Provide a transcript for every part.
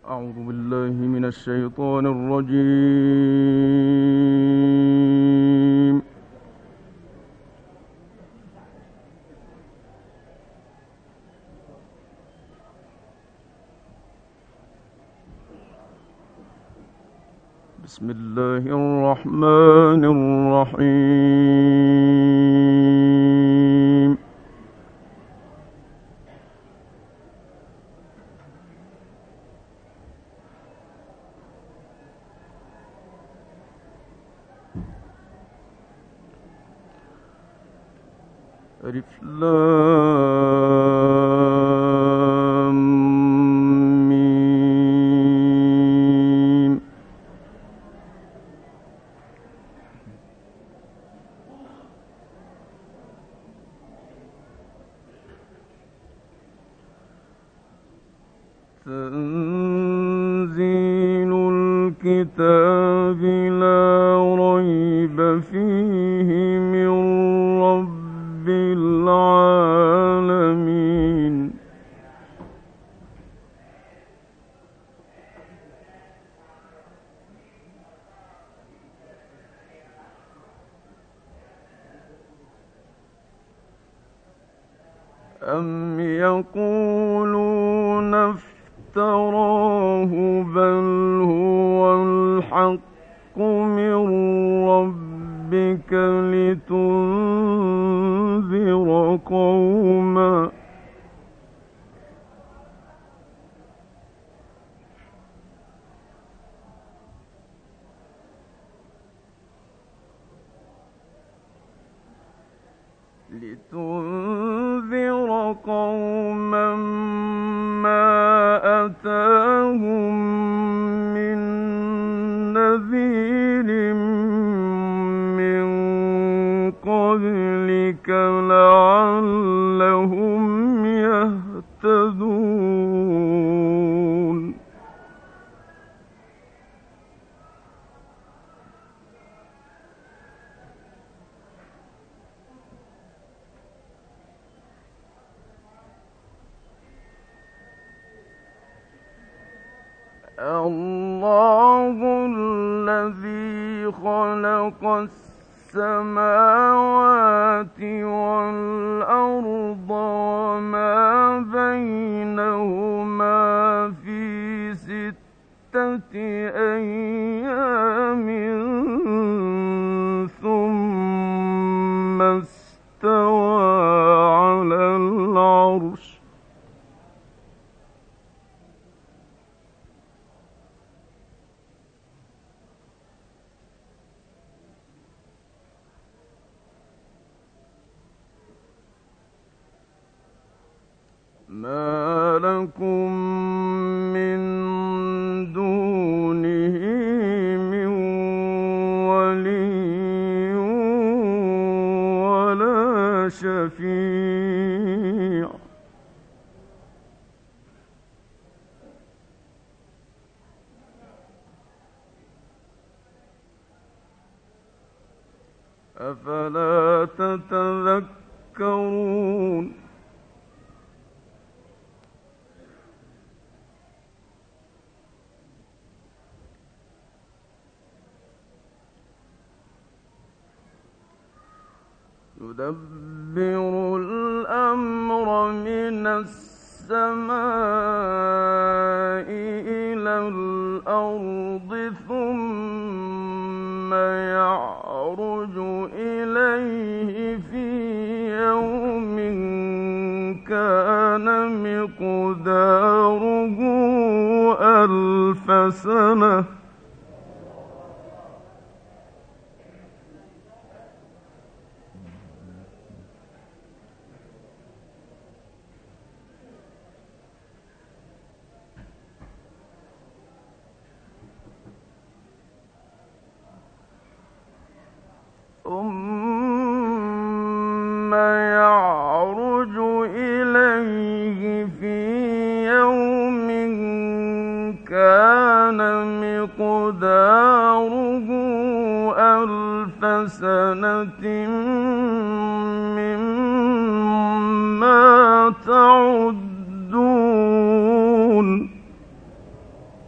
أعوذ بالله من الشيطان الرجيم. بسم الله الرحمن الرحيم. ألف لام ميم. تنزيل الكتاب لا ريب فيه من رب العالمين. أم يقولون افتراه بل هو الحق من ربك لتنذر قوما ما أتاهم من نذير من قبلك لعلهم يهتدون. الله الذي خلق السماوات والأرض وما بينهما في 6 أيام ثم استوى على العرش. ما لكم من دونه من ولي ولا شفيع أفلا تتذكرون. يدبر الأمر من السماء إلى الأرض ثم يعرج إليه في يوم كان مقداره 1000 سنة. ثم يعرج إليه في يوم كان مقداره 1000 سنة مما تعدون.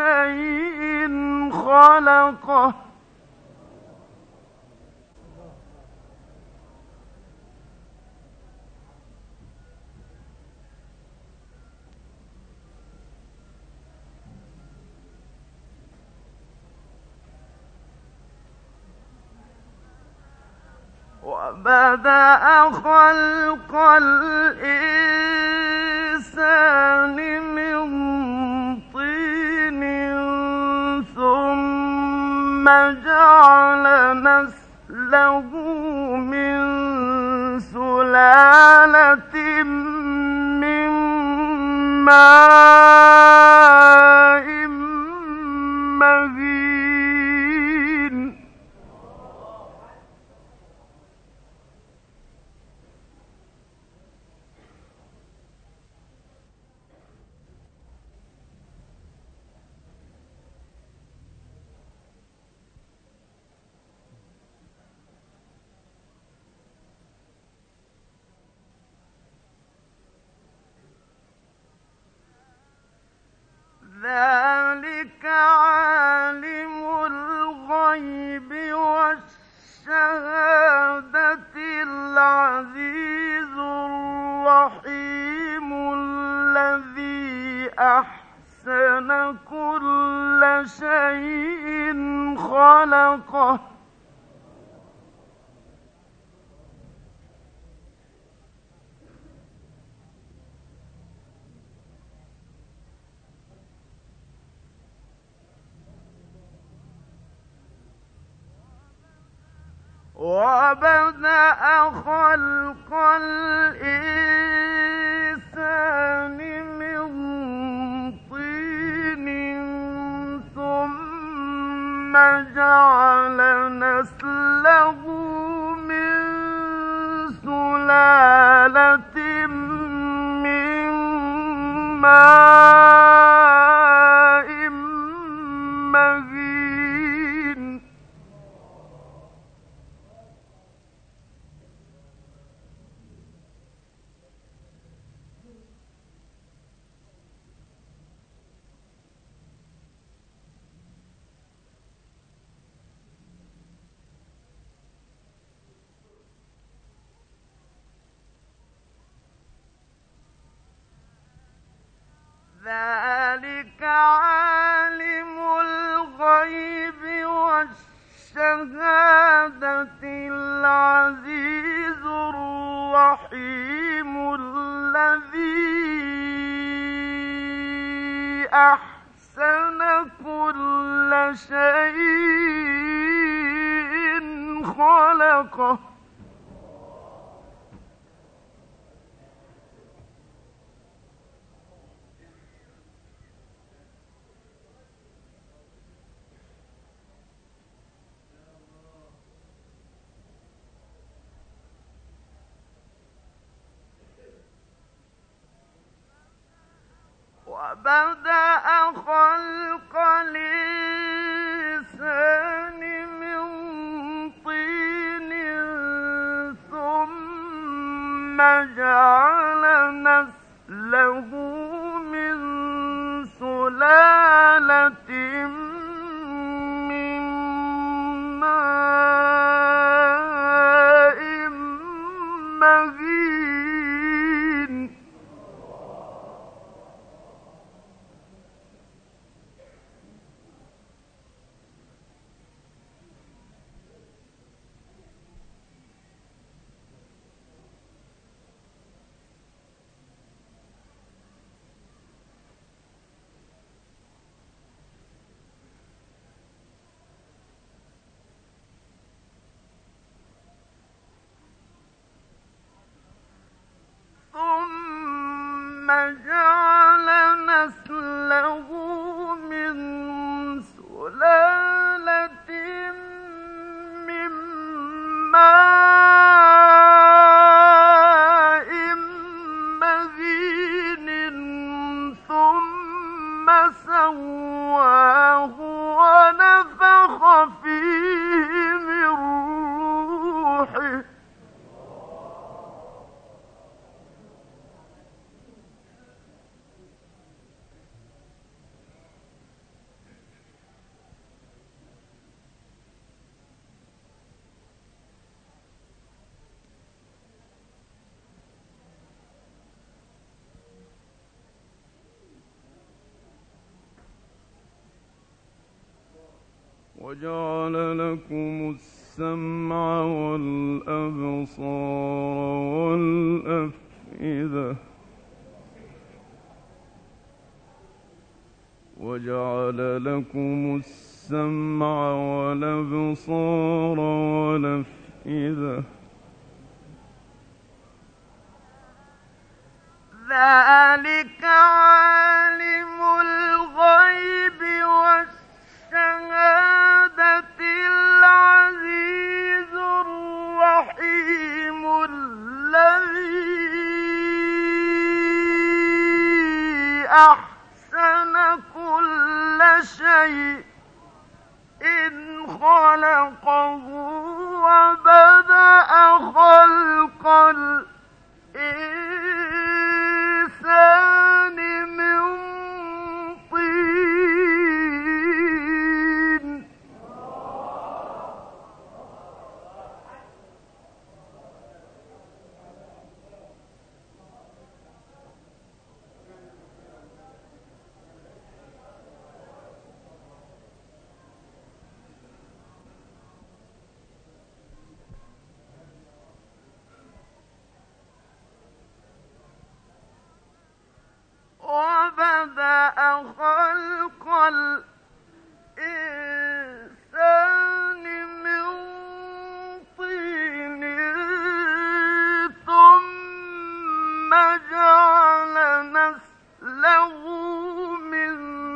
شيء خلقه وبدأ خلق الإنسان من طين ثم جعل نسله من سلالة من ماء مهين ذلك عالم الغيب والشهادة العزيز الرحيم الذي أحسن كل شيء خلقه وبدأ خلق الإنسان من طين ثم جعل نسله من سلالة من ماء مهين ذلك عالم الغيب والشهادة العزيز الرحيم الذي أحسن كل شيء خلقه وبدأ خلق الإنسان من طين ثم جعل نسله من سلالة من ماء مهين ثم جعل نسله من سلالة من ماء مهين ثم سواه ونفخ فيه من روحه وجعل لكم السمع والأبصار والأفئدة وجعل لكم السمع والأبصار والأفئدة ذلك عالم الغيب والشهادة العزيز الرحيم الذي أحسن كل شيء إن خلقه وبدأ خلق الإنسان من طين وبدأ خلق الإنسان من طين ثم جعل نسله من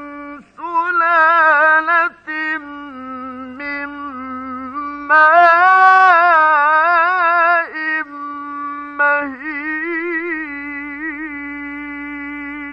سلالة من ماء مهين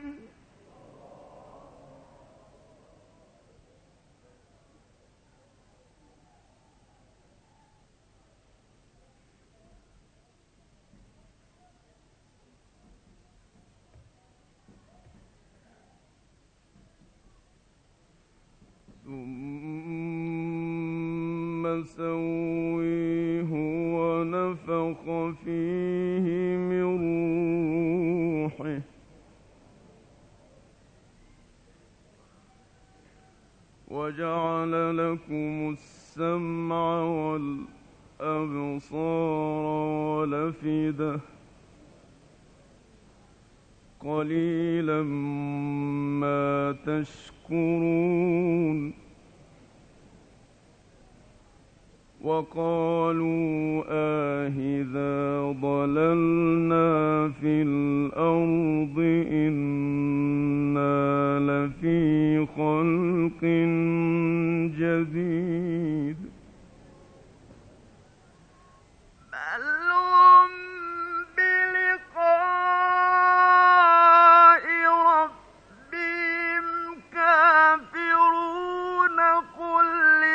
ثم سويه ونفخ فيه من روحه وجعل لكم السمع والأبصار والأفئدة قليلا ما تشكرون وقالوا أإذا ضللنا في الأرض إنا لفي خلق جديد بل هم بلقاء ربهم كافرون قل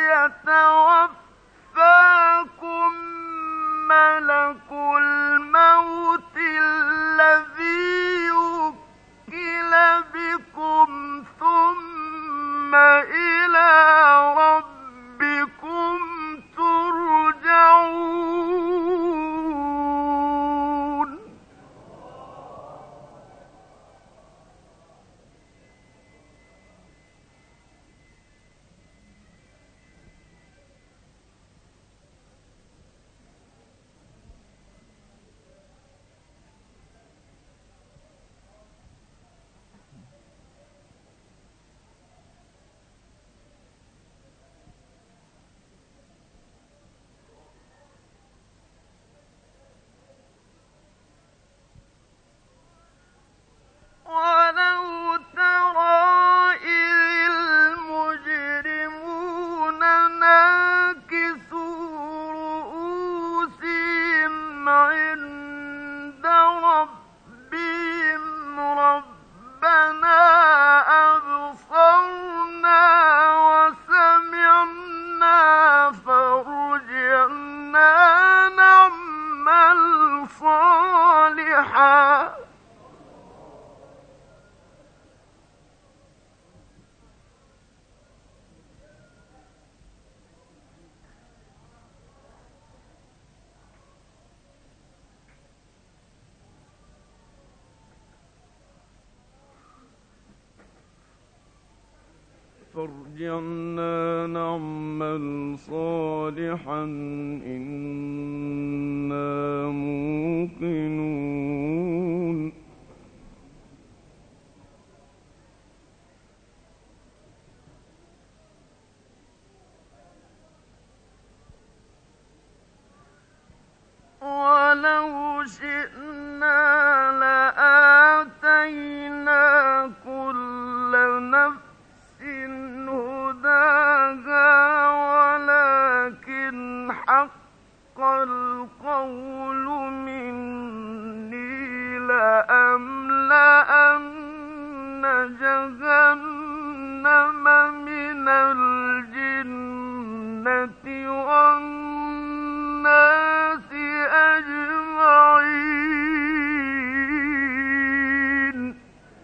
يتوفاكم ملك الموت الذي وكل بكم ثم إلى ربكم فارجعنا نعمل صالحا إنا موقنون ولو شئنا لآتينا كل نفس هداها ولكن حق القول مني لأملأن جهنم من الجنة والناس أجمعين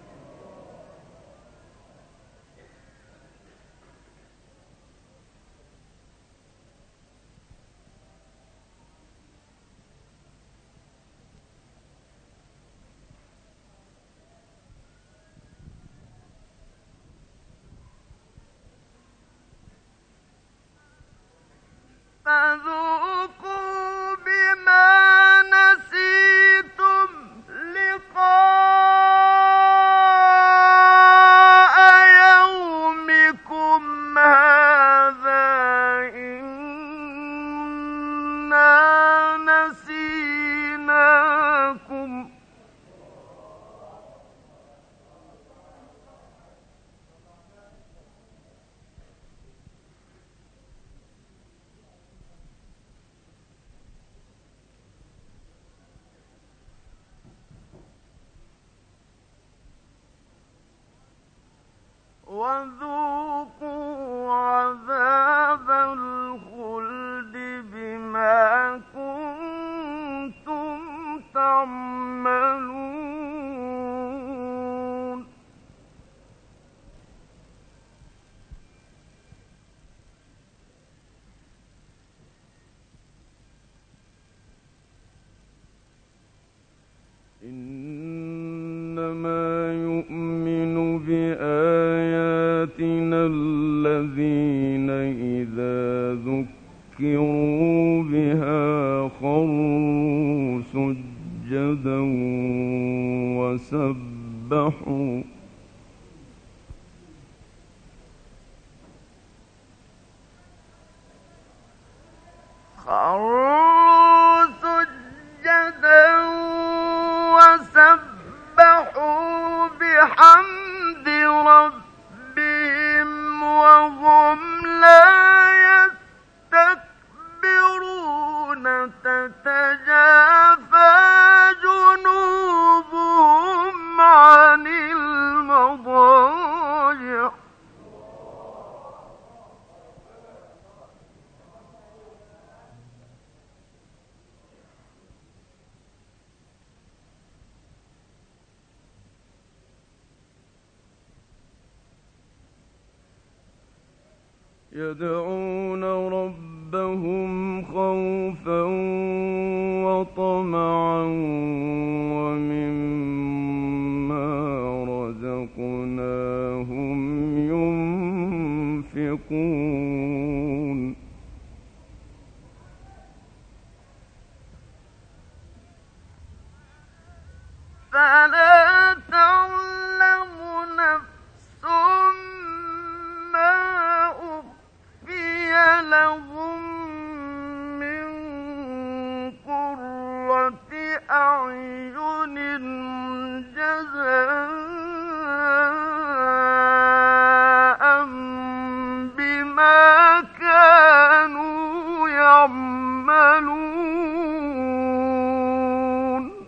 فذوقوا بما نسيتم لقاء يومكم هذا إنا نسيناكم وذوقوا عذاب الخلد بما كنتم تعملون إنما يؤمن بآياتنا الذين إذا ذكروا بها خروا سجدا وسبحوا وسبحوا بحمد ربهم وهم لا يستكبرون تتجافى جنوبهم عن المضاجع يدعون ربهم خوفا وطمعا ومما رزقناهم ينفقون فلا تعلم نفس ما أخفي لهم من قرة أعين جزاء بما كانوا يعملون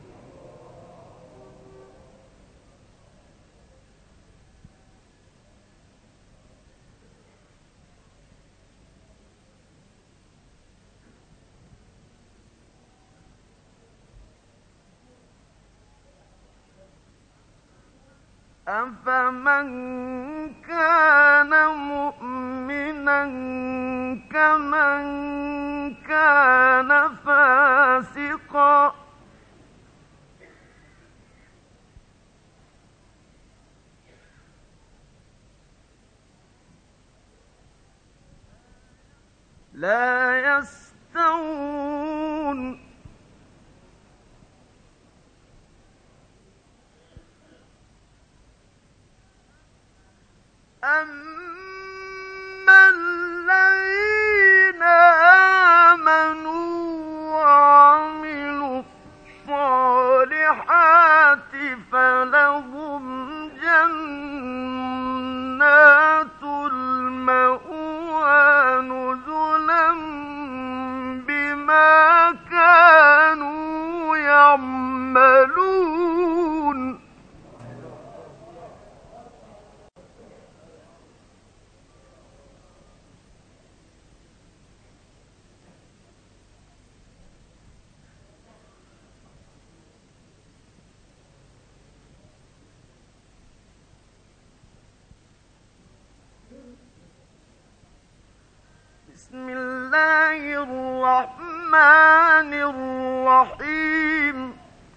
أفمن كان مؤمنا كمن كان فاسقا لا يستوون أما الذين آمنوا وعملوا الصالحات فلهم جنات المأوى نزلا بما كانوا يعملون بسم الله الرحمن الرحيم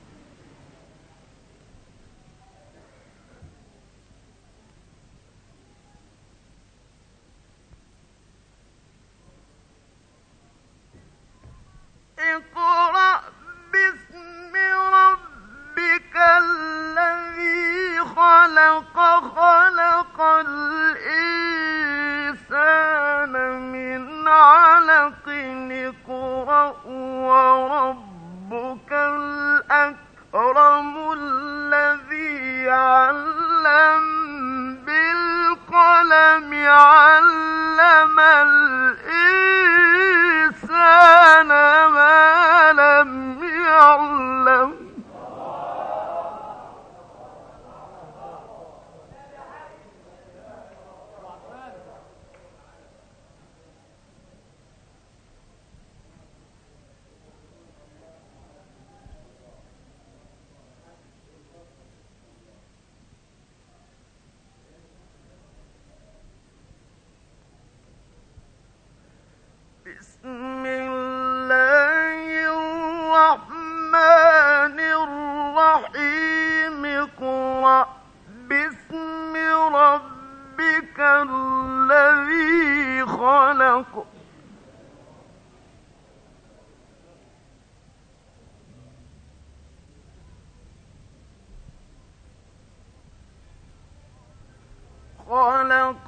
اقرأ باسم ربك الذي خلق خلق الإنسان من علق اقرأ وربك الأكرم الذي علم بالقلم علم الإنسان ما لم يعلم بسم الله الرحمن الرحيم اقرأ باسم ربك الذي خلق خلق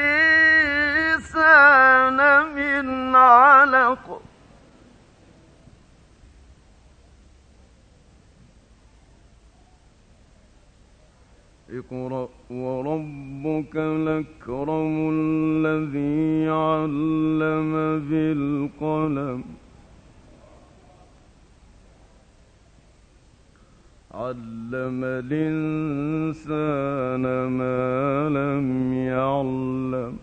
الإنسان من علق اقرأ وربك الأكرم الذي علم بالقلم علم الإنسان ما لم يعلم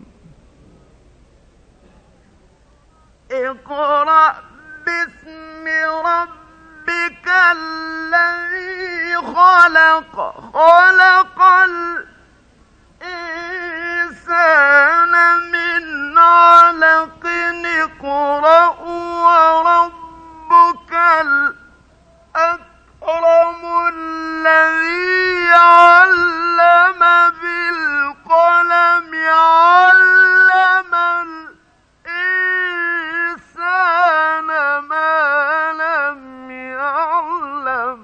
اقرأ باسم ربك الذي خلق خلق الإنسان من علق اقرأ وربك الأكرم الذي علم بالقلم علم الإنسان ما لم يعلم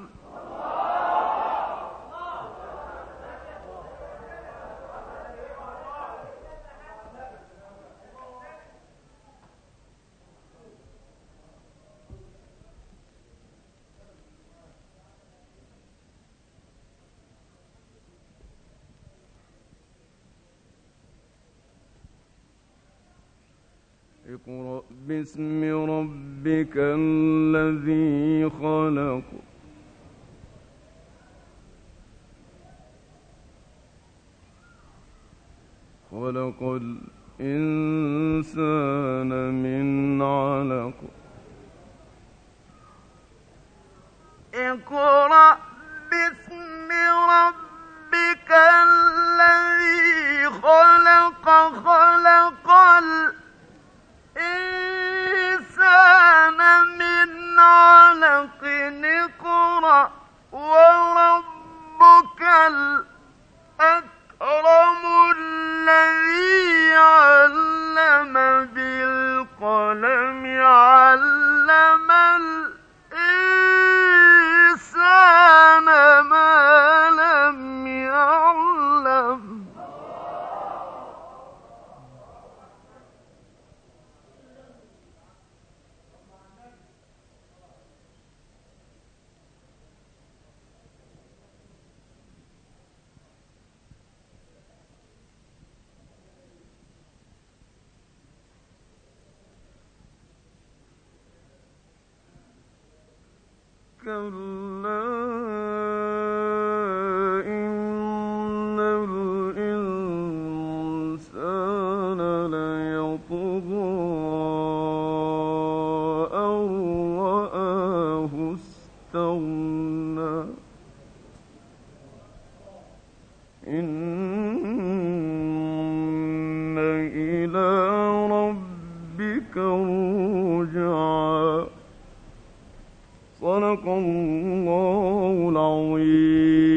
اقرأ باسم ربك الذي خلق خلق الإنسان من علق اقرأ باسم ربك الذي خلق خلق الإنسان من علق اقرأ وربك الأكرم الذي علم بالقلم كلا إن الإنسان ليطغى أن رآه استغنى إن إلى ربك الرجعى صدق الله العظيم.